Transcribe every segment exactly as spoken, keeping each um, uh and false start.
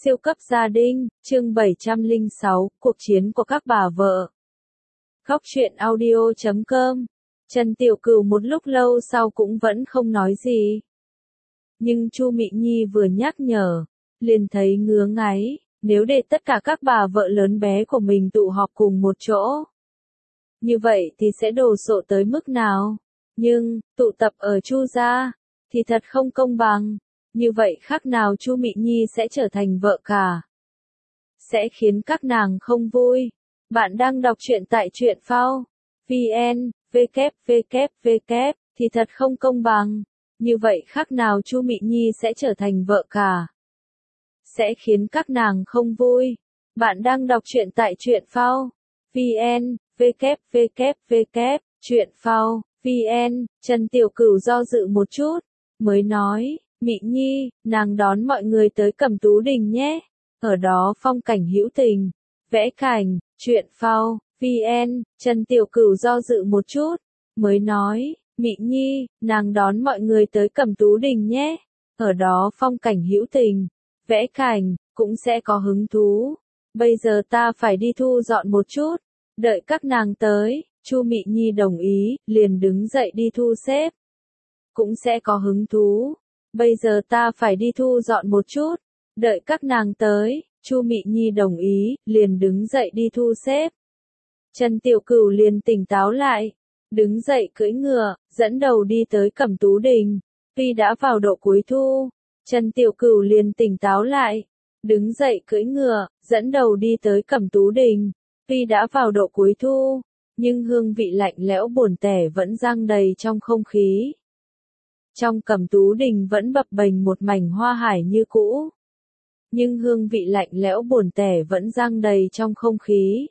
Siêu cấp gia đình, chương bảy trăm lẻ sáu, cuộc chiến của các bà vợ. Góc truyện audio chấm com. Trần Tiểu Cửu một lúc lâu sau cũng vẫn không nói gì. Nhưng Chu Mị Nhi vừa nhắc nhở, liền thấy ngứa ngáy, nếu để tất cả các bà vợ lớn bé của mình tụ họp cùng một chỗ. Như vậy thì sẽ đồ sộ tới mức nào? Nhưng, tụ tập ở Chu gia, thì thật không công bằng. Như vậy khác nào Chu Mị Nhi sẽ trở thành vợ cả. Sẽ khiến các nàng không vui. Bạn đang đọc truyện tại truyện phao. vn, www, thì thật không công bằng. Như vậy khác nào Chu Mị Nhi sẽ trở thành vợ cả. Sẽ khiến các nàng không vui. Bạn đang đọc truyện tại truyện phao. vn, www, truyện phao, vn, Trần Tiểu Cửu do dự một chút, mới nói. Mị Nhi, nàng đón mọi người tới Cẩm Tú Đình nhé. Ở đó phong cảnh hữu tình, vẽ cảnh, truyện phao, vn, Trần Tiểu Cửu do dự một chút, mới nói, Mị Nhi, nàng đón mọi người tới Cẩm Tú Đình nhé. Ở đó phong cảnh hữu tình, vẽ cảnh, cũng sẽ có hứng thú. Bây giờ ta phải đi thu dọn một chút, đợi các nàng tới. Chu Mị Nhi đồng ý, liền đứng dậy đi thu xếp. Cũng sẽ có hứng thú. Bây giờ ta phải đi thu dọn một chút, đợi các nàng tới. Chu Mị Nhi đồng ý, liền đứng dậy đi thu xếp. Trần Tiểu Cửu liền tỉnh táo lại, đứng dậy cưỡi ngựa, dẫn đầu đi tới Cẩm Tú Đình. Tuy đã vào độ cuối thu, Trần Tiểu Cửu liền tỉnh táo lại, đứng dậy cưỡi ngựa, dẫn đầu đi tới Cẩm Tú Đình. Tuy đã vào độ cuối thu, nhưng hương vị lạnh lẽo buồn tẻ vẫn dang đầy trong không khí. Trong Cẩm Tú Đình vẫn bập bềnh một mảnh hoa hải như cũ. Nhưng hương vị lạnh lẽo buồn tẻ vẫn dang đầy trong không khí.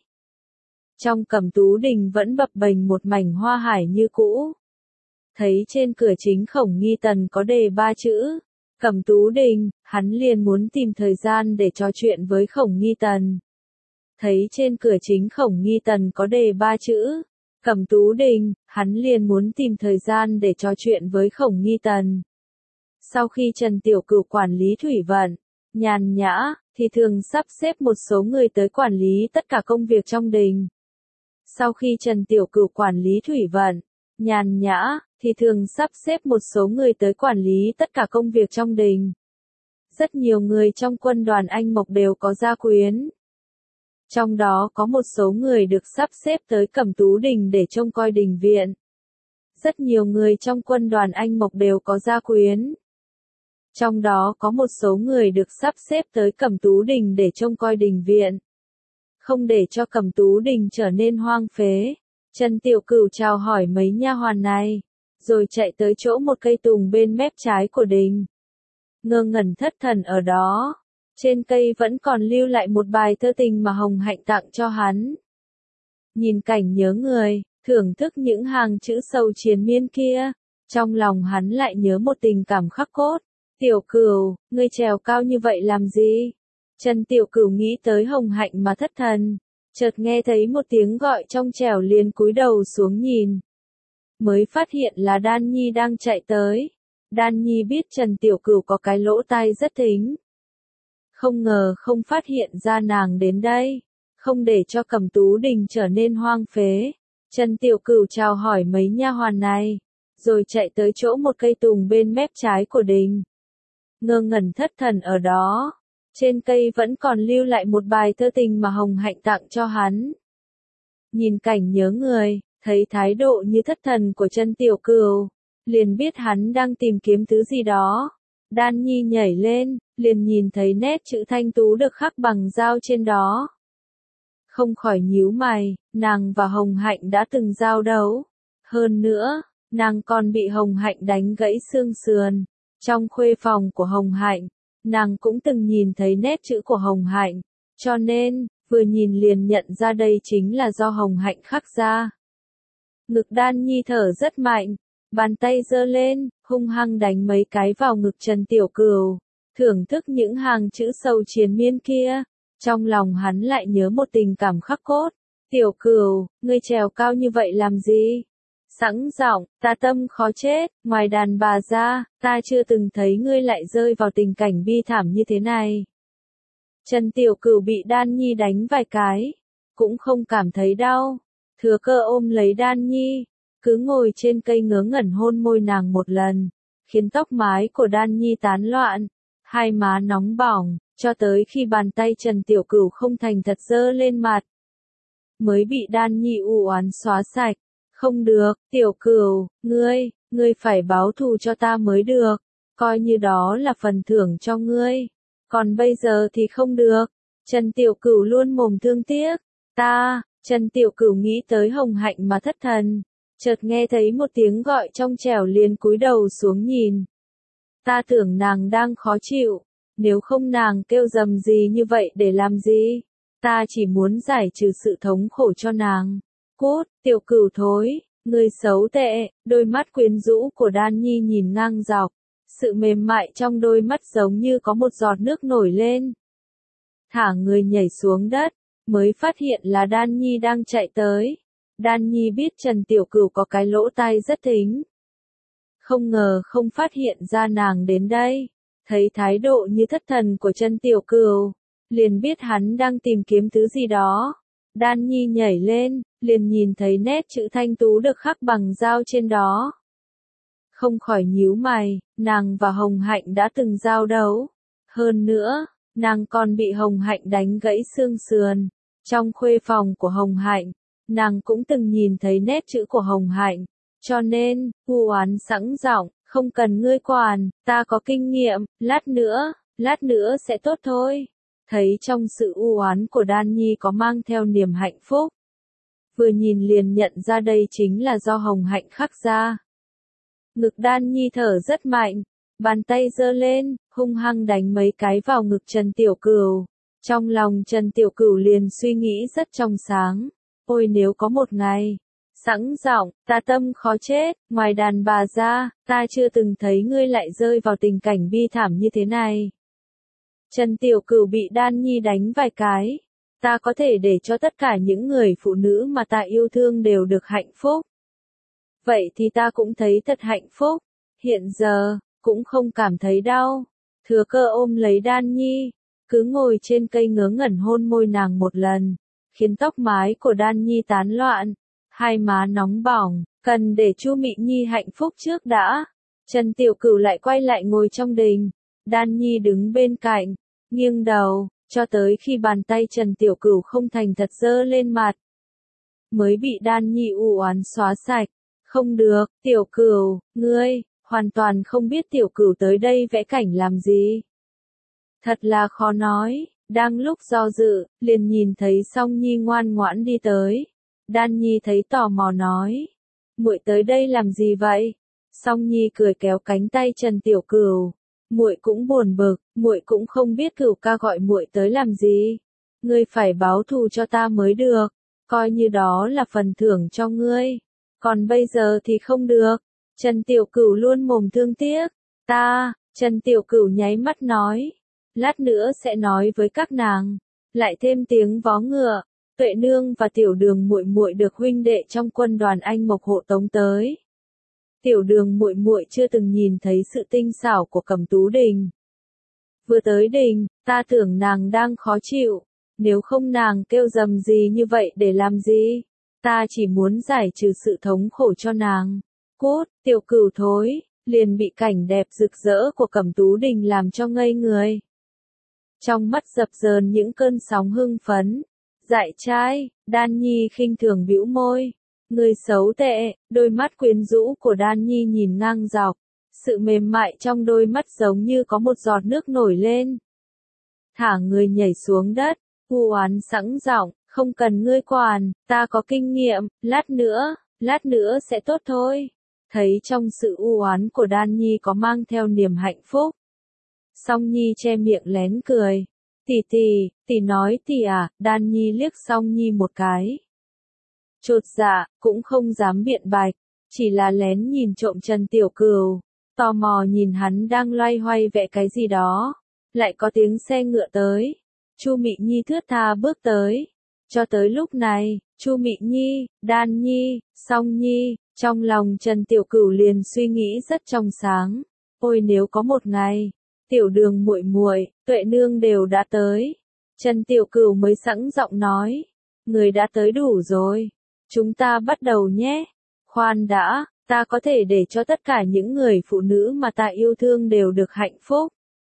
Trong Cẩm Tú Đình vẫn bập bềnh một mảnh hoa hải như cũ. Thấy trên cửa chính Khổng Nghi Tần có đề ba chữ, Cẩm Tú Đình, hắn liền muốn tìm thời gian để trò chuyện với Khổng Nghi Tần. Thấy trên cửa chính Khổng Nghi Tần có đề ba chữ, Cẩm Tú Đình, hắn liền muốn tìm thời gian để trò chuyện với Khổng Nghi Tần. Sau khi Trần Tiểu Cửu quản lý thủy vận, nhàn nhã, thì thường sắp xếp một số người tới quản lý tất cả công việc trong đình. Sau khi Trần Tiểu Cửu quản lý thủy vận, nhàn nhã, thì thường sắp xếp một số người tới quản lý tất cả công việc trong đình. Rất nhiều người trong quân đoàn Anh Mộc đều có gia quyến. Trong đó có một số người được sắp xếp tới Cẩm Tú Đình để trông coi đình viện. Rất nhiều người trong quân đoàn Anh Mộc đều có gia quyến. Trong đó có một số người được sắp xếp tới Cẩm Tú Đình để trông coi đình viện. Không để cho Cẩm Tú Đình trở nên hoang phế, Trần Tiểu Cửu chào hỏi mấy nha hoàn này, rồi chạy tới chỗ một cây tùng bên mép trái của đình. Ngơ ngẩn thất thần ở đó. Trên cây vẫn còn lưu lại một bài thơ tình mà Hồng Hạnh tặng cho hắn. Nhìn cảnh nhớ người, thưởng thức những hàng chữ sầu triền miên kia, trong lòng hắn lại nhớ một tình cảm khắc cốt. Tiểu Cửu, ngươi trèo cao như vậy làm gì? Trần Tiểu Cửu nghĩ tới Hồng Hạnh mà thất thần, chợt nghe thấy một tiếng gọi trong trẻo liền cúi đầu xuống nhìn. Mới phát hiện là Đan Nhi đang chạy tới. Đan Nhi biết Trần Tiểu Cửu có cái lỗ tai rất thính. Không ngờ không phát hiện ra nàng đến đây, không để cho Cẩm Tú Đình trở nên hoang phế. Trần Tiểu Cửu chào hỏi mấy nha hoàn này, rồi chạy tới chỗ một cây tùng bên mép trái của đình. Ngơ ngẩn thất thần ở đó, trên cây vẫn còn lưu lại một bài thơ tình mà Hồng Hạnh tặng cho hắn. Nhìn cảnh nhớ người, thấy thái độ như thất thần của Trần Tiểu Cửu, liền biết hắn đang tìm kiếm thứ gì đó. Đan Nhi nhảy lên, liền nhìn thấy nét chữ thanh tú được khắc bằng dao trên đó. Không khỏi nhíu mày, nàng và Hồng Hạnh đã từng giao đấu. Hơn nữa, nàng còn bị Hồng Hạnh đánh gãy xương sườn. Trong khuê phòng của Hồng Hạnh, nàng cũng từng nhìn thấy nét chữ của Hồng Hạnh, cho nên, vừa nhìn liền nhận ra đây chính là do Hồng Hạnh khắc ra. Ngực Đan Nhi thở rất mạnh. Bàn tay giơ lên, hung hăng đánh mấy cái vào ngực Trần Tiểu Cửu, thưởng thức những hàng chữ sầu triền miên kia. Trong lòng hắn lại nhớ một tình cảm khắc cốt. Tiểu Cửu, ngươi trèo cao như vậy làm gì? Sẵn giọng, ta tâm khó chết, ngoài đàn bà ra, ta chưa từng thấy ngươi lại rơi vào tình cảnh bi thảm như thế này. Trần Tiểu Cửu bị Đan Nhi đánh vài cái, cũng không cảm thấy đau. Thừa Cơ ôm lấy Đan Nhi, cứ ngồi trên cây ngớ ngẩn hôn môi nàng một lần, khiến tóc mái của Đan Nhi tán loạn, hai má nóng bỏng, cho tới khi bàn tay Trần Tiểu Cửu không thành thật giơ lên mặt, mới bị Đan Nhi u oán xóa sạch. Không được, Tiểu Cửu, ngươi, ngươi phải báo thù cho ta mới được, coi như đó là phần thưởng cho ngươi. Còn bây giờ thì không được. Trần Tiểu Cửu luôn mồm thương tiếc. Ta, Trần Tiểu Cửu nghĩ tới Hồng Hạnh mà thất thần, chợt nghe thấy một tiếng gọi trong trẻo liền cúi đầu xuống nhìn. Ta tưởng nàng đang khó chịu, nếu không nàng kêu rầm gì như vậy để làm gì? Ta chỉ muốn giải trừ sự thống khổ cho nàng. Cút, Tiểu Cửu thối, ngươi xấu tệ. Đôi mắt quyến rũ của Đan Nhi nhìn ngang dọc, sự mềm mại trong đôi mắt giống như có một giọt nước nổi lên. Thả người nhảy xuống đất, mới phát hiện là Đan Nhi đang chạy tới. Đan Nhi biết Trần Tiểu Cửu có cái lỗ tai rất thính, không ngờ không phát hiện ra nàng đến đây. Thấy thái độ như thất thần của Trần Tiểu Cửu, liền biết hắn đang tìm kiếm thứ gì đó. Đan Nhi nhảy lên, liền nhìn thấy nét chữ thanh tú được khắc bằng dao trên đó. Không khỏi nhíu mày, nàng và Hồng Hạnh đã từng giao đấu. Hơn nữa, nàng còn bị Hồng Hạnh đánh gãy xương sườn. Trong khuê phòng của Hồng Hạnh, nàng cũng từng nhìn thấy nét chữ của Hồng Hạnh. Cho nên, u oán sẵn giọng, không cần ngươi quản, ta có kinh nghiệm, lát nữa, lát nữa sẽ tốt thôi. Thấy trong sự u oán của Đan Nhi có mang theo niềm hạnh phúc. Vừa nhìn liền nhận ra đây chính là do Hồng Hạnh khắc ra. Ngực Đan Nhi thở rất mạnh, bàn tay giơ lên, hung hăng đánh mấy cái vào ngực Trần Tiểu Cửu. Trong lòng Trần Tiểu Cửu liền suy nghĩ rất trong sáng. Ôi nếu có một ngày, sẵn giọng, ta tâm khó chết, ngoài đàn bà ra, ta chưa từng thấy ngươi lại rơi vào tình cảnh bi thảm như thế này. Trần Tiểu Cửu bị Đan Nhi đánh vài cái. Ta có thể để cho tất cả những người phụ nữ mà ta yêu thương đều được hạnh phúc. Vậy thì ta cũng thấy thật hạnh phúc. Hiện giờ, cũng không cảm thấy đau. Thừa Cơ ôm lấy Đan Nhi, cứ ngồi trên cây ngớ ngẩn hôn môi nàng một lần, khiến tóc mái của Đan Nhi tán loạn, hai má nóng bỏng, cần để Chu Mị Nhi hạnh phúc trước đã. Trần Tiểu Cửu lại quay lại ngồi trong đình, Đan Nhi đứng bên cạnh, nghiêng đầu, cho tới khi bàn tay Trần Tiểu Cửu không thành thật giơ lên mặt, mới bị Đan Nhi u oán xóa sạch. Không được, Tiểu Cửu, ngươi, hoàn toàn không biết Tiểu Cửu tới đây vẽ cảnh làm gì. Thật là khó nói, đang lúc do dự, liền nhìn thấy Song Nhi ngoan ngoãn đi tới. Đan Nhi thấy tò mò nói, muội tới đây làm gì vậy? Song Nhi cười kéo cánh tay Trần Tiểu Cửu, muội cũng buồn bực, muội cũng không biết Cửu ca gọi muội tới làm gì. Ngươi phải báo thù cho ta mới được, coi như đó là phần thưởng cho ngươi. Còn bây giờ thì không được. Trần Tiểu Cửu luôn mồm thương tiếc. Ta, Trần Tiểu Cửu nháy mắt nói, lát nữa sẽ nói với các nàng. Lại thêm tiếng vó ngựa. Tuệ nương và Tiểu Đường muội muội được huynh đệ trong quân đoàn Anh Mộc hộ tống tới. Tiểu Đường muội muội chưa từng nhìn thấy sự tinh xảo của Cẩm Tú Đình. Vừa tới đình, ta tưởng nàng đang khó chịu, nếu không nàng kêu rầm gì như vậy để làm gì? Ta chỉ muốn giải trừ sự thống khổ cho nàng. Cút, Tiểu Cửu thối, liền bị cảnh đẹp rực rỡ của Cẩm Tú Đình làm cho ngây người. Trong mắt dập dờn những cơn sóng hưng phấn. Dại trai, Đan Nhi khinh thường bĩu môi. Người xấu tệ, đôi mắt quyến rũ của Đan Nhi nhìn ngang dọc. Sự mềm mại trong đôi mắt giống như có một giọt nước nổi lên. Thả người nhảy xuống đất, u oán sẵn giọng, không cần ngươi quản, ta có kinh nghiệm, lát nữa, lát nữa sẽ tốt thôi. Thấy trong sự u oán của Đan Nhi có mang theo niềm hạnh phúc. Song Nhi che miệng lén cười. Tỷ tỷ, tỷ nói tỷ à, Đan Nhi liếc Song Nhi một cái. Chột dạ, cũng không dám biện bạch, chỉ là lén nhìn trộm Trần Tiểu Cửu, tò mò nhìn hắn đang loay hoay vẽ cái gì đó. Lại có tiếng xe ngựa tới. Chu Mị Nhi thướt tha bước tới. Cho tới lúc này, Chu Mị Nhi, Đan Nhi, Song Nhi, trong lòng Trần Tiểu Cửu liền suy nghĩ rất trong sáng. Ôi nếu có một ngày, Tiểu Đường muội muội, Tuệ nương đều đã tới, Trần Tiểu Cửu mới sẵn giọng nói, người đã tới đủ rồi, chúng ta bắt đầu nhé. Khoan đã, ta có thể để cho tất cả những người phụ nữ mà ta yêu thương đều được hạnh phúc.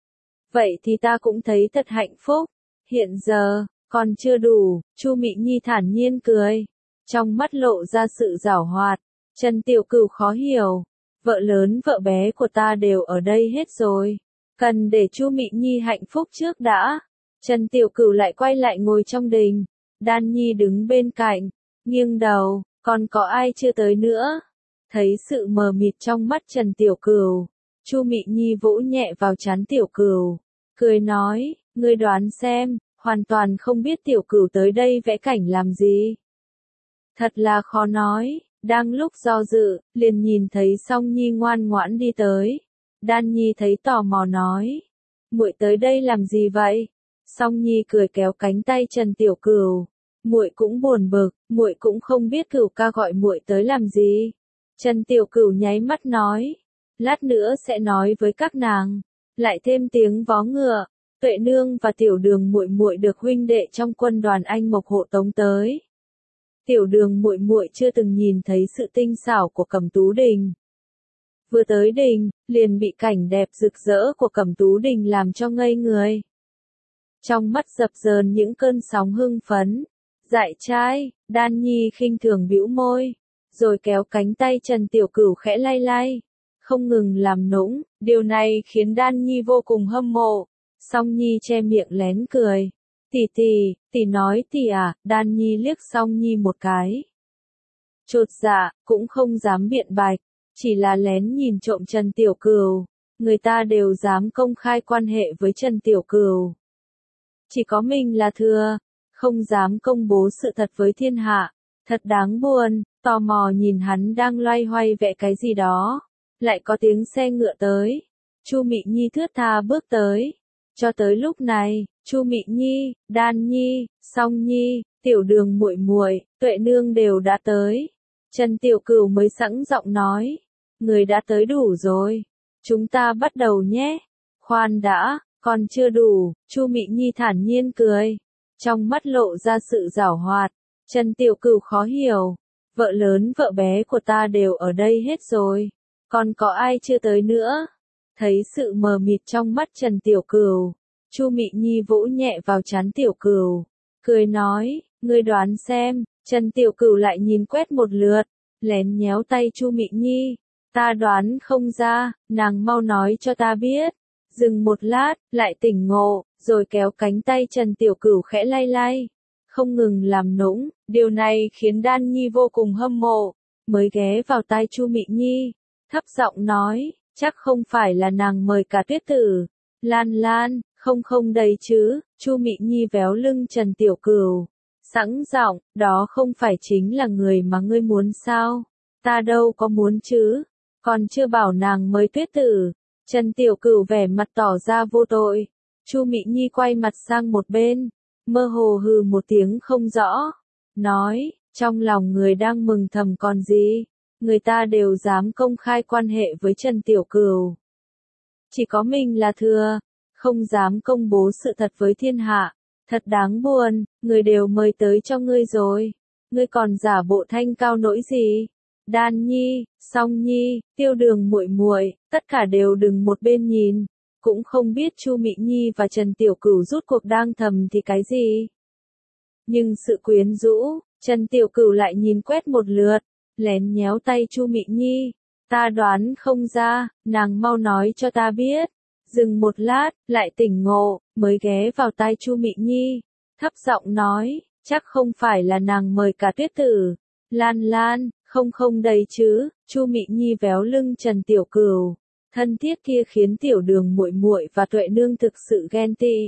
Vậy thì ta cũng thấy thật hạnh phúc. Hiện giờ, còn chưa đủ, Chu Mị Nhi thản nhiên cười. Trong mắt lộ ra sự giảo hoạt. Trần Tiểu Cửu khó hiểu. Vợ lớn vợ bé của ta đều ở đây hết rồi. Cần để Chu Mị Nhi hạnh phúc trước đã. Trần Tiểu Cửu lại quay lại ngồi trong đình. Đan Nhi đứng bên cạnh, nghiêng đầu, còn có ai chưa tới nữa? Thấy sự mờ mịt trong mắt Trần Tiểu Cửu, Chu Mị Nhi vỗ nhẹ vào trán Tiểu Cửu, cười nói, ngươi đoán xem, hoàn toàn không biết Tiểu Cửu tới đây vẽ cảnh làm gì. Thật là khó nói, đang lúc do dự, liền nhìn thấy Song Nhi ngoan ngoãn đi tới. Đan Nhi thấy tò mò nói, muội tới đây làm gì vậy? Song Nhi cười kéo cánh tay Trần Tiểu Cửu, muội cũng buồn bực, muội cũng không biết Cửu ca gọi muội tới làm gì. Trần Tiểu Cửu nháy mắt nói, lát nữa sẽ nói với các nàng. Lại thêm tiếng vó ngựa, Tuệ nương và Tiểu Đường muội muội được huynh đệ trong quân đoàn Anh Mộc hộ tống tới. Tiểu Đường muội muội chưa từng nhìn thấy sự tinh xảo của Cẩm Tú Đình. Vừa tới đình, liền bị cảnh đẹp rực rỡ của Cẩm Tú Đình làm cho ngây người. Trong mắt dập dờn những cơn sóng hưng phấn. Dại trai, Đan Nhi khinh thường bĩu môi, rồi kéo cánh tay Trần Tiểu Cửu khẽ lay lay, không ngừng làm nũng, điều này khiến Đan Nhi vô cùng hâm mộ. Song Nhi che miệng lén cười, tỷ tỷ, tỷ nói tỷ à, Đan Nhi liếc Song Nhi một cái. Chột dạ, cũng không dám biện bạch, chỉ là lén nhìn trộm Trần Tiểu Cửu, người ta đều dám công khai quan hệ với Trần Tiểu Cửu. Chỉ có mình là thừa, không dám công bố sự thật với thiên hạ, thật đáng buồn, tò mò nhìn hắn đang loay hoay vẽ cái gì đó. Lại có tiếng xe ngựa tới. Chu Mị Nhi thướt tha bước tới. Cho tới lúc này, Chu Mị Nhi, Đan Nhi, Song Nhi, Tiểu Đường muội muội, Tuệ nương đều đã tới. Trần Tiểu Cửu mới sẵn giọng nói, người đã tới đủ rồi, chúng ta bắt đầu nhé. Khoan đã, còn chưa đủ, Chu Mị Nhi thản nhiên cười, trong mắt lộ ra sự giảo hoạt. Trần Tiểu Cửu khó hiểu, vợ lớn vợ bé của ta đều ở đây hết rồi, còn có ai chưa tới nữa? Thấy sự mờ mịt trong mắt Trần Tiểu Cửu, Chu Mị Nhi vỗ nhẹ vào trán Tiểu Cửu, cười nói, ngươi đoán xem. Trần Tiểu Cửu lại nhìn quét một lượt, lén nhéo tay Chu Mị Nhi, ta đoán không ra, nàng mau nói cho ta biết. Dừng một lát, lại tỉnh ngộ, rồi kéo cánh tay Trần Tiểu Cửu khẽ lay lay, không ngừng làm nũng, điều này khiến Đan Nhi vô cùng hâm mộ, mới ghé vào tai Chu Mị Nhi, thấp giọng nói, chắc không phải là nàng mời cả Tuyết Tử, Lan Lan, không không đầy chứ. Chu Mị Nhi véo lưng Trần Tiểu Cửu, sẵn giọng, đó không phải chính là người mà ngươi muốn sao? Ta đâu có muốn chứ, còn chưa bảo nàng mời Tuyết Tử. Trần Tiểu Cửu vẻ mặt tỏ ra vô tội. Chu Mị Nhi quay mặt sang một bên, mơ hồ hừ một tiếng không rõ, nói, trong lòng người đang mừng thầm còn gì, người ta đều dám công khai quan hệ với Trần Tiểu Cửu. Chỉ có mình là thừa, không dám công bố sự thật với thiên hạ, thật đáng buồn, người đều mời tới cho ngươi rồi, ngươi còn giả bộ thanh cao nỗi gì? Đan Nhi, Song Nhi, Tiểu Đường muội muội, tất cả đều đừng một bên nhìn, cũng không biết Chu Mị Nhi và Trần Tiểu Cửu rút cuộc đang thầm thì cái gì. Nhưng sự quyến rũ, Trần Tiểu Cửu lại nhìn quét một lượt, lén nhéo tay Chu Mị Nhi, ta đoán không ra, nàng mau nói cho ta biết. Dừng một lát, lại tỉnh ngộ, mới ghé vào tai Chu Mị Nhi, thấp giọng nói, chắc không phải là nàng mời cả Tuyết Tử, Lan Lan, không không đầy chứ. Chu Mị Nhi véo lưng Trần Tiểu Cửu, thân thiết kia khiến Tiểu Đường muội muội và Tuệ nương thực sự ghen tị.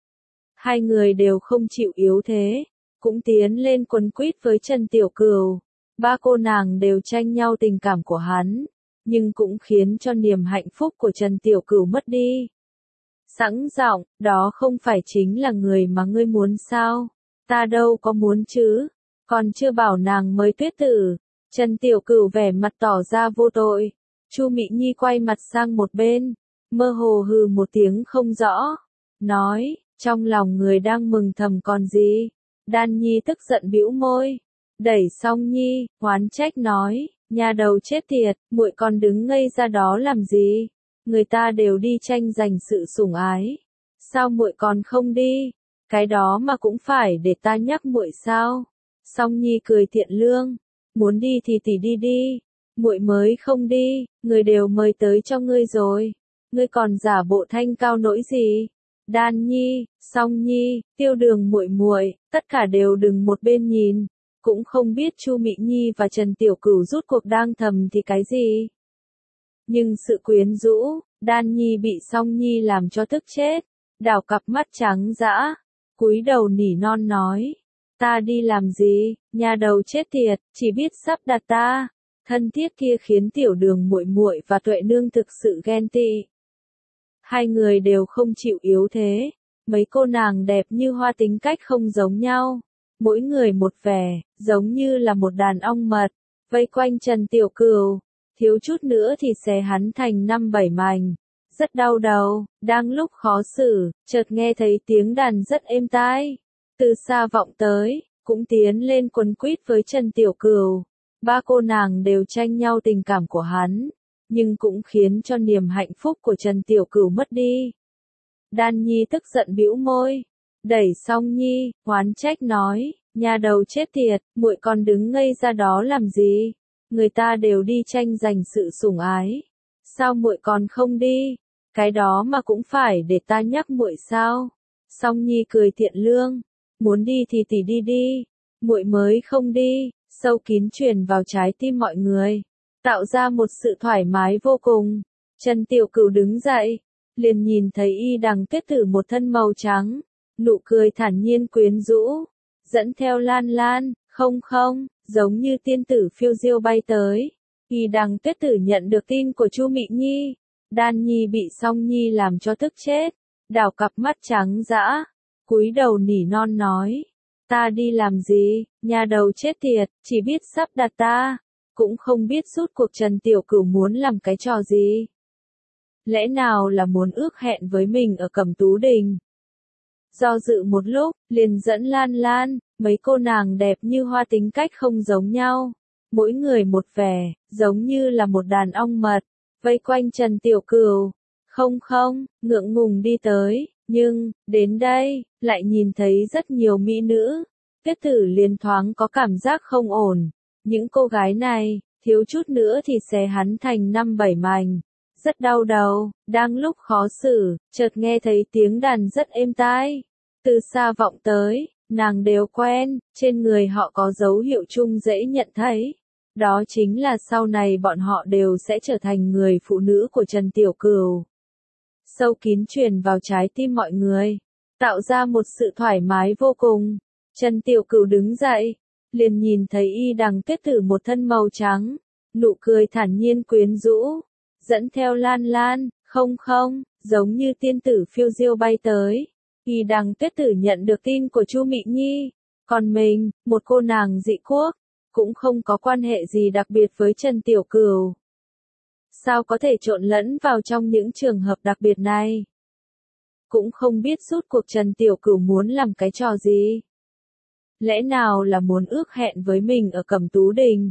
Hai người đều không chịu yếu thế, cũng tiến lên quấn quýt với Trần Tiểu Cửu. Ba cô nàng đều tranh nhau tình cảm của hắn, nhưng cũng khiến cho niềm hạnh phúc của Trần Tiểu Cửu mất đi. Sẵn giọng, đó không phải chính là người mà ngươi muốn sao? Ta đâu có muốn chứ, còn chưa bảo nàng mời Tuyết Tử. Trần Tiểu Cửu vẻ mặt tỏ ra vô tội. Chu Mị Nhi quay mặt sang một bên, mơ hồ hừ một tiếng không rõ, nói, Trong lòng người đang mừng thầm còn gì. Đan Nhi tức giận bĩu môi. Đẩy Song Nhi, oán trách nói, nhà đầu chết tiệt, muội còn đứng ngây ra đó làm gì? Người ta đều đi tranh giành sự sủng ái. Sao muội còn không đi? Cái đó mà cũng phải để ta nhắc muội sao? Song Nhi cười thiện lương, muốn đi thì tỷ đi đi, muội mới không đi, người đều mời tới cho ngươi rồi, ngươi còn giả bộ thanh cao nỗi gì? Đan Nhi, Song Nhi, Tiêu Đường muội muội, tất cả đều đừng một bên nhìn, cũng không biết Chu Mị Nhi và Trần Tiểu Cửu rút cuộc đang thầm thì cái gì. Nhưng sự quyến rũ, Đan Nhi bị Song Nhi làm cho tức chết, đảo cặp mắt trắng dã, cúi đầu nỉ non nói, ta đi làm gì, nhà đầu chết tiệt, chỉ biết sắp đặt ta. Thân thiết kia khiến Tiểu Đường muội muội và Tuệ Nương thực sự ghen tị. Hai người đều không chịu yếu thế, mấy cô nàng đẹp như hoa tính cách không giống nhau, mỗi người một vẻ, giống như là một đàn ong mật, vây quanh Trần Tiểu Cửu, thiếu chút nữa thì xé hắn thành năm bảy mảnh. Rất đau đầu, đang lúc khó xử, chợt nghe thấy tiếng đàn rất êm tai, từ xa vọng tới, cũng tiến lên quấn quýt với Trần Tiểu Cửu. Ba cô nàng đều tranh nhau tình cảm của hắn, nhưng cũng khiến cho niềm hạnh phúc của Trần Tiểu Cửu mất đi. Đan Nhi tức giận bĩu môi, đẩy Song Nhi, oán trách nói, nhà đầu chết tiệt, muội còn đứng ngây ra đó làm gì? Người ta đều đi tranh giành sự sủng ái, sao muội còn không đi? Cái đó mà cũng phải để ta nhắc muội sao? Song Nhi cười thiện lương, muốn đi thì tỷ đi đi, muội mới không đi. Sâu kín truyền vào trái tim mọi người, tạo ra một sự thoải mái vô cùng. Trần Tiểu Cửu đứng dậy, liền nhìn thấy Y Đằng Tuyết Tử một thân màu trắng, nụ cười thản nhiên quyến rũ, dẫn theo Lan Lan, không không, giống như tiên tử phiêu diêu bay tới. Y Đằng Tuyết Tử nhận được tin của Chu Mị Nhi, Đan Nhi bị Song Nhi làm cho tức chết, đảo cặp mắt trắng dã, cúi đầu nỉ non nói. Ta đi làm gì, nhà đầu chết tiệt, chỉ biết sắp đặt ta, cũng không biết rút cuộc Trần Tiểu Cửu muốn làm cái trò gì. Lẽ nào là muốn ước hẹn với mình ở Cẩm Tú Đình? Do dự một lúc, liền dẫn Lan Lan, mấy cô nàng đẹp như hoa tính cách không giống nhau, mỗi người một vẻ, giống như là một đàn ong mật, vây quanh Trần Tiểu Cửu. Không không, ngượng ngùng đi tới. Nhưng, đến đây, lại nhìn thấy rất nhiều mỹ nữ. Tuyết Tử liền thoáng có cảm giác không ổn. Những cô gái này, thiếu chút nữa thì xé hắn thành năm bảy mảnh. Rất đau đầu, đang lúc khó xử, chợt nghe thấy tiếng đàn rất êm tai. Từ xa vọng tới, nàng đều quen, trên người họ có dấu hiệu chung dễ nhận thấy. Đó chính là sau này bọn họ đều sẽ trở thành người phụ nữ của Trần Tiểu Cửu. Sâu kín truyền vào trái tim mọi người, tạo ra một sự thoải mái vô cùng. Trần Tiểu Cửu đứng dậy, liền nhìn thấy Y Đằng Tuyết Tử một thân màu trắng, nụ cười thản nhiên quyến rũ, dẫn theo Lan Lan, không không, giống như tiên tử phiêu diêu bay tới. Y Đằng Tuyết Tử nhận được tin của Chu Mị Nhi, còn mình, một cô nàng dị quốc, cũng không có quan hệ gì đặc biệt với Trần Tiểu Cửu. Sao có thể trộn lẫn vào trong những trường hợp đặc biệt này? Cũng không biết rút cuộc Trần Tiểu Cửu muốn làm cái trò gì? Lẽ nào là muốn ước hẹn với mình ở Cẩm Tú Đình?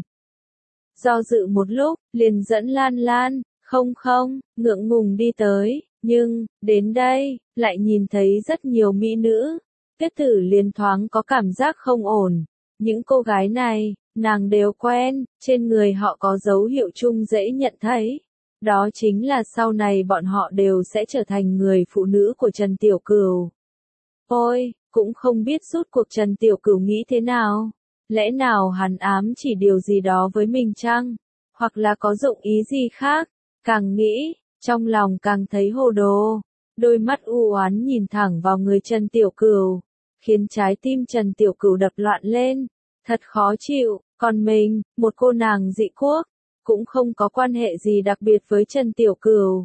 Do dự một lúc, liền dẫn Lan Lan, không không, ngượng ngùng đi tới, nhưng, đến đây, lại nhìn thấy rất nhiều mỹ nữ. Tuyết Tử liền thoáng có cảm giác không ổn. Những cô gái này, nàng đều quen, trên người họ có dấu hiệu chung dễ nhận thấy. Đó chính là sau này bọn họ đều sẽ trở thành người phụ nữ của Trần Tiểu Cửu. Ôi, cũng không biết rút cuộc Trần Tiểu Cửu nghĩ thế nào. Lẽ nào hắn ám chỉ điều gì đó với mình chăng? Hoặc là có dụng ý gì khác? Càng nghĩ, trong lòng càng thấy hồ đồ. Đôi mắt u oán nhìn thẳng vào người Trần Tiểu Cửu, khiến trái tim Trần Tiểu Cửu đập loạn lên. Thật khó chịu, còn mình, một cô nàng dị quốc, cũng không có quan hệ gì đặc biệt với Trần Tiểu Cửu.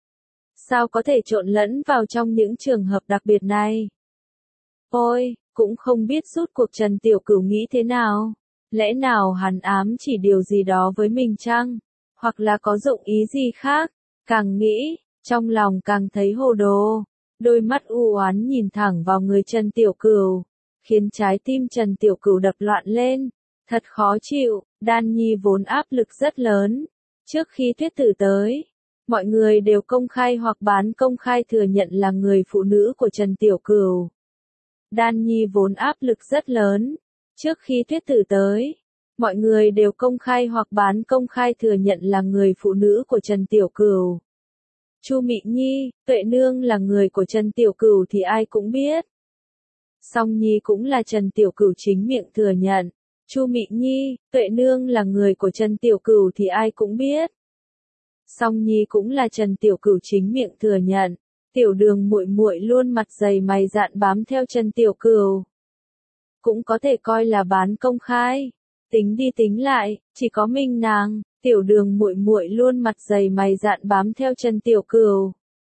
Sao có thể trộn lẫn vào trong những trường hợp đặc biệt này? Ôi, cũng không biết rút cuộc Trần Tiểu Cửu nghĩ thế nào. Lẽ nào hắn ám chỉ điều gì đó với mình chăng? Hoặc là có dụng ý gì khác? Càng nghĩ, trong lòng càng thấy hồ đồ. Đôi mắt u oán nhìn thẳng vào người Trần Tiểu Cửu, khiến trái tim Trần Tiểu Cửu đập loạn lên. Thật khó chịu, Đan Nhi vốn áp lực rất lớn. Trước khi Tuyết Tử tới, mọi người đều công khai hoặc bán công khai thừa nhận là người phụ nữ của Trần Tiểu Cửu. Đan Nhi vốn áp lực rất lớn. Trước khi Tuyết Tử tới, mọi người đều công khai hoặc bán công khai thừa nhận là người phụ nữ của Trần Tiểu Cửu. Chu Mị Nhi, Tuệ Nương là người của Trần Tiểu Cửu thì ai cũng biết. Song Nhi cũng là Trần Tiểu Cửu chính miệng thừa nhận. Chu Mị Nhi, Tuệ Nương là người của Trần Tiểu Cửu thì ai cũng biết. Song Nhi cũng là Trần Tiểu Cửu chính miệng thừa nhận. Tiểu Đường muội muội luôn mặt dày mày dạn bám theo Trần Tiểu Cửu. Cũng có thể coi là bán công khai. Tính đi tính lại, chỉ có mình nàng, Tiểu Đường muội muội luôn mặt dày mày dạn bám theo Trần Tiểu Cửu.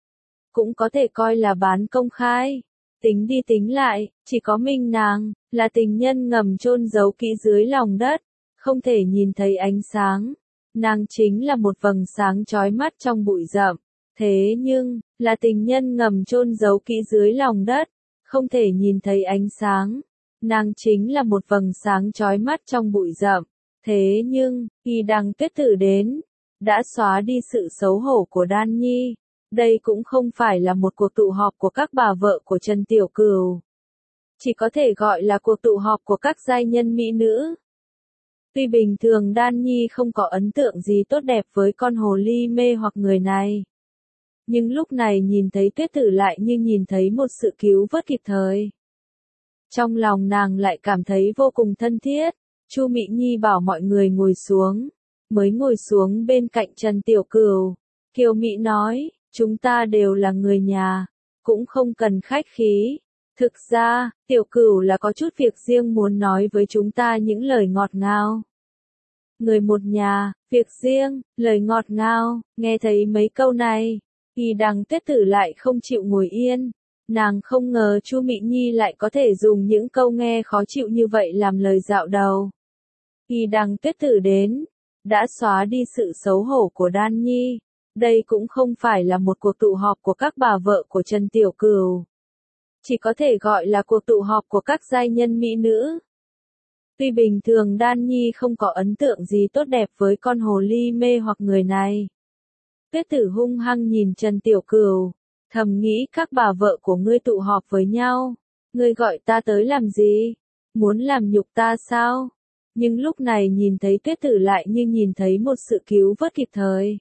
Cũng có thể coi là bán công khai. Tính đi tính lại, chỉ có mình nàng, là tình nhân ngầm chôn giấu kỹ dưới lòng đất, không thể nhìn thấy ánh sáng. Nàng chính là một vầng sáng chói mắt trong bụi rậm. Thế nhưng, là tình nhân ngầm chôn giấu kỹ dưới lòng đất, không thể nhìn thấy ánh sáng. Nàng chính là một vầng sáng chói mắt trong bụi rậm. Thế nhưng, khi Đăng Tuyết Tử đến, đã xóa đi sự xấu hổ của Đan Nhi. Đây cũng không phải là một cuộc tụ họp của các bà vợ của Trần Tiểu Cửu. Chỉ có thể gọi là cuộc tụ họp của các giai nhân mỹ nữ. Tuy bình thường Đan Nhi không có ấn tượng gì tốt đẹp với con hồ ly mê hoặc người này. Nhưng lúc này nhìn thấy Tuyết Tử lại như nhìn thấy một sự cứu vớt kịp thời. Trong lòng nàng lại cảm thấy vô cùng thân thiết. Chu Mị Nhi bảo mọi người ngồi xuống. Mới ngồi xuống bên cạnh Trần Tiểu Cửu. Kiều Mị nói, chúng ta đều là người nhà. Cũng không cần khách khí. Thực ra, Tiểu Cửu là có chút việc riêng muốn nói với chúng ta những lời ngọt ngào. Người một nhà, việc riêng, lời ngọt ngào, nghe thấy mấy câu này, thì Đằng Tuyết Tử lại không chịu ngồi yên. Nàng không ngờ Chu Mị Nhi lại có thể dùng những câu nghe khó chịu như vậy làm lời dạo đầu. Khi Đằng Tuyết Tử đến, đã xóa đi sự xấu hổ của Đan Nhi. Đây cũng không phải là một cuộc tụ họp của các bà vợ của Trần Tiểu Cửu. Chỉ có thể gọi là cuộc tụ họp của các giai nhân mỹ nữ. Tuy bình thường Đan Nhi không có ấn tượng gì tốt đẹp với con hồ ly mê hoặc người này. Tuyết Tử hung hăng nhìn Trần Tiểu Cửu, thầm nghĩ các bà vợ của ngươi tụ họp với nhau. Ngươi gọi ta tới làm gì? Muốn làm nhục ta sao? Nhưng lúc này nhìn thấy Tuyết Tử lại như nhìn thấy một sự cứu vớt kịp thời.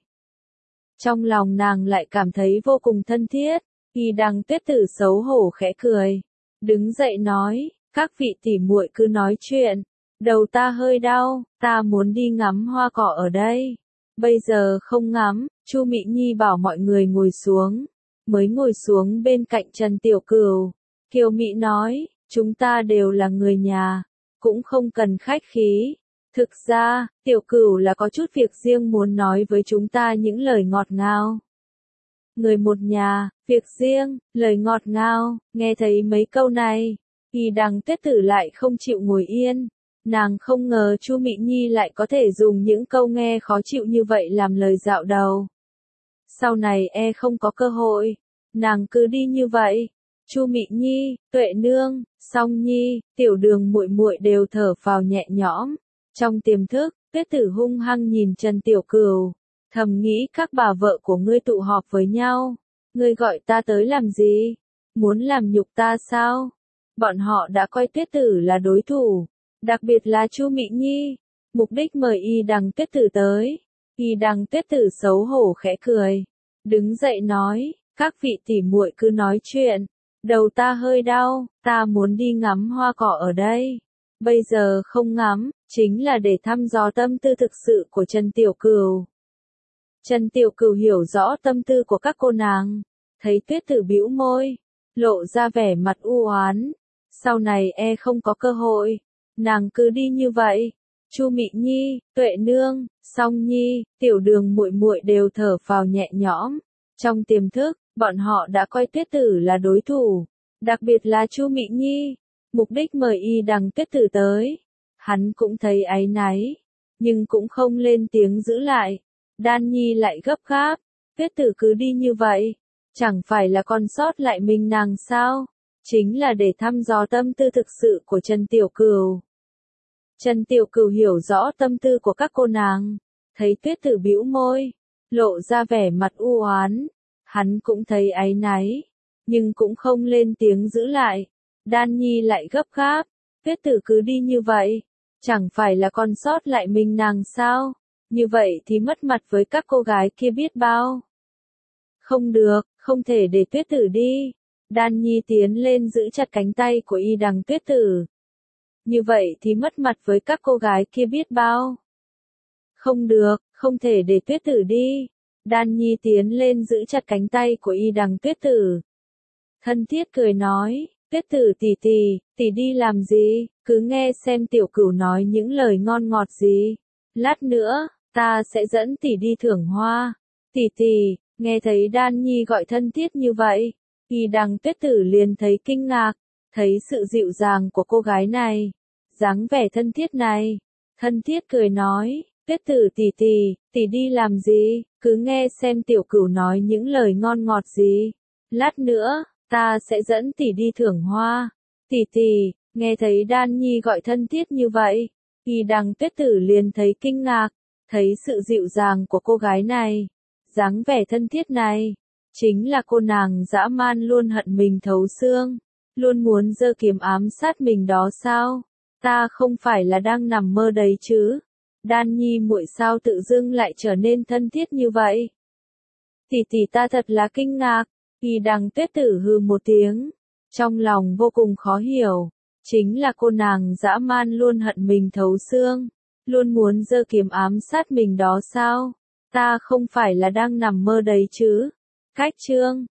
Trong lòng nàng lại cảm thấy vô cùng thân thiết. Khi Đằng Tuyết Tử xấu hổ khẽ cười, đứng dậy nói, các vị tỷ muội cứ nói chuyện, đầu ta hơi đau, ta muốn đi ngắm hoa cỏ ở đây. Bây giờ không ngắm, Chu Mị Nhi bảo mọi người ngồi xuống, mới ngồi xuống bên cạnh Trần Tiểu Cửu. Kiều Mị nói, chúng ta đều là người nhà, cũng không cần khách khí. Thực ra, Tiểu Cửu là có chút việc riêng muốn nói với chúng ta những lời ngọt ngào. Người một nhà, việc riêng, lời ngọt ngào, nghe thấy mấy câu này, thì Đằng Tuyết Tử lại không chịu ngồi yên. Nàng không ngờ Chu Mị Nhi lại có thể dùng những câu nghe khó chịu như vậy làm lời dạo đầu. Sau này e không có cơ hội, nàng cứ đi như vậy. Chu Mị Nhi, Tuệ Nương, Song Nhi, Tiểu Đường muội muội đều thở phào nhẹ nhõm. Trong tiềm thức, Tuyết Tử hung hăng nhìn Trần Tiểu Cửu, thầm nghĩ các bà vợ của ngươi tụ họp với nhau. Ngươi gọi ta tới làm gì? Muốn làm nhục ta sao? Bọn họ đã coi Tuyết Tử là đối thủ, đặc biệt là Chu Mị Nhi. Mục đích mời y Đằng Tuyết Tử tới. Y Đằng Tuyết Tử xấu hổ khẽ cười, đứng dậy nói, các vị tỷ muội cứ nói chuyện, đầu ta hơi đau, ta muốn đi ngắm hoa cỏ ở đây. Bây giờ không ngắm, chính là để thăm dò tâm tư thực sự của Trần Tiểu Cửu. Trần Tiểu Cửu hiểu rõ tâm tư của các cô nàng, thấy Tuyết Tử bĩu môi, lộ ra vẻ mặt u oán. Sau này e không có cơ hội, nàng cứ đi như vậy. Chu Mị Nhi, Tuệ Nương, Song Nhi, Tiểu Đường muội muội đều thở phào nhẹ nhõm. Trong tiềm thức, bọn họ đã coi Tuyết Tử là đối thủ, đặc biệt là Chu Mị Nhi. Mục đích mời y Đằng Tuyết Tử tới, hắn cũng thấy áy náy, nhưng cũng không lên tiếng giữ lại. Đan Nhi lại gấp gáp, Tuyết Tử cứ đi như vậy, Chẳng phải là con sót lại mình nàng sao? Chính là để thăm dò tâm tư thực sự của Trần Tiểu Cửu. Trần Tiểu Cửu hiểu rõ tâm tư của các cô nàng, thấy Tuyết Tử bĩu môi, lộ ra vẻ mặt u oán, hắn cũng thấy áy náy, nhưng cũng không lên tiếng giữ lại. Đan Nhi lại gấp gáp, Tuyết Tử cứ đi như vậy, chẳng phải là con sót lại mình nàng sao? Như vậy thì mất mặt với các cô gái kia biết bao. Không được, không thể để Tuyết Tử đi. Đan Nhi tiến lên giữ chặt cánh tay của Y Đằng Tuyết Tử. Như vậy thì mất mặt với các cô gái kia biết bao. Không được, không thể để Tuyết Tử đi. Đan Nhi tiến lên giữ chặt cánh tay của Y Đằng Tuyết Tử. Thân thiết cười nói, Tuyết Tử tỷ tỷ, tỷ đi làm gì, cứ nghe xem Tiểu Cửu nói những lời ngon ngọt gì. Lát nữa, ta sẽ dẫn tỷ đi thưởng hoa. Tỷ tỷ, nghe thấy Đan Nhi gọi thân thiết như vậy, Y Đằng Tuyết Tử liền thấy kinh ngạc, thấy sự dịu dàng của cô gái này, dáng vẻ thân thiết này. Thân thiết cười nói, Tuyết Tử tỷ tỷ, tỷ đi làm gì, cứ nghe xem Tiểu Cửu nói những lời ngon ngọt gì. Lát nữa, ta sẽ dẫn tỷ đi thưởng hoa. Tỷ tỷ, nghe thấy Đan Nhi gọi thân thiết như vậy, Y Đằng Tuyết Tử liền thấy kinh ngạc, thấy sự dịu dàng của cô gái này, dáng vẻ thân thiết này, chính là cô nàng dã man luôn hận mình thấu xương, luôn muốn giơ kiếm ám sát mình đó sao? Ta không phải là đang nằm mơ đấy chứ? Đan Nhi muội sao tự dưng lại trở nên thân thiết như vậy? Tỷ tỷ ta thật là kinh ngạc. Y Đằng Tuyết Tử hừ một tiếng, trong lòng vô cùng khó hiểu, chính là cô nàng dã man luôn hận mình thấu xương, luôn muốn giơ kiếm ám sát mình đó sao? Ta không phải là đang nằm mơ đấy chứ? Cách chương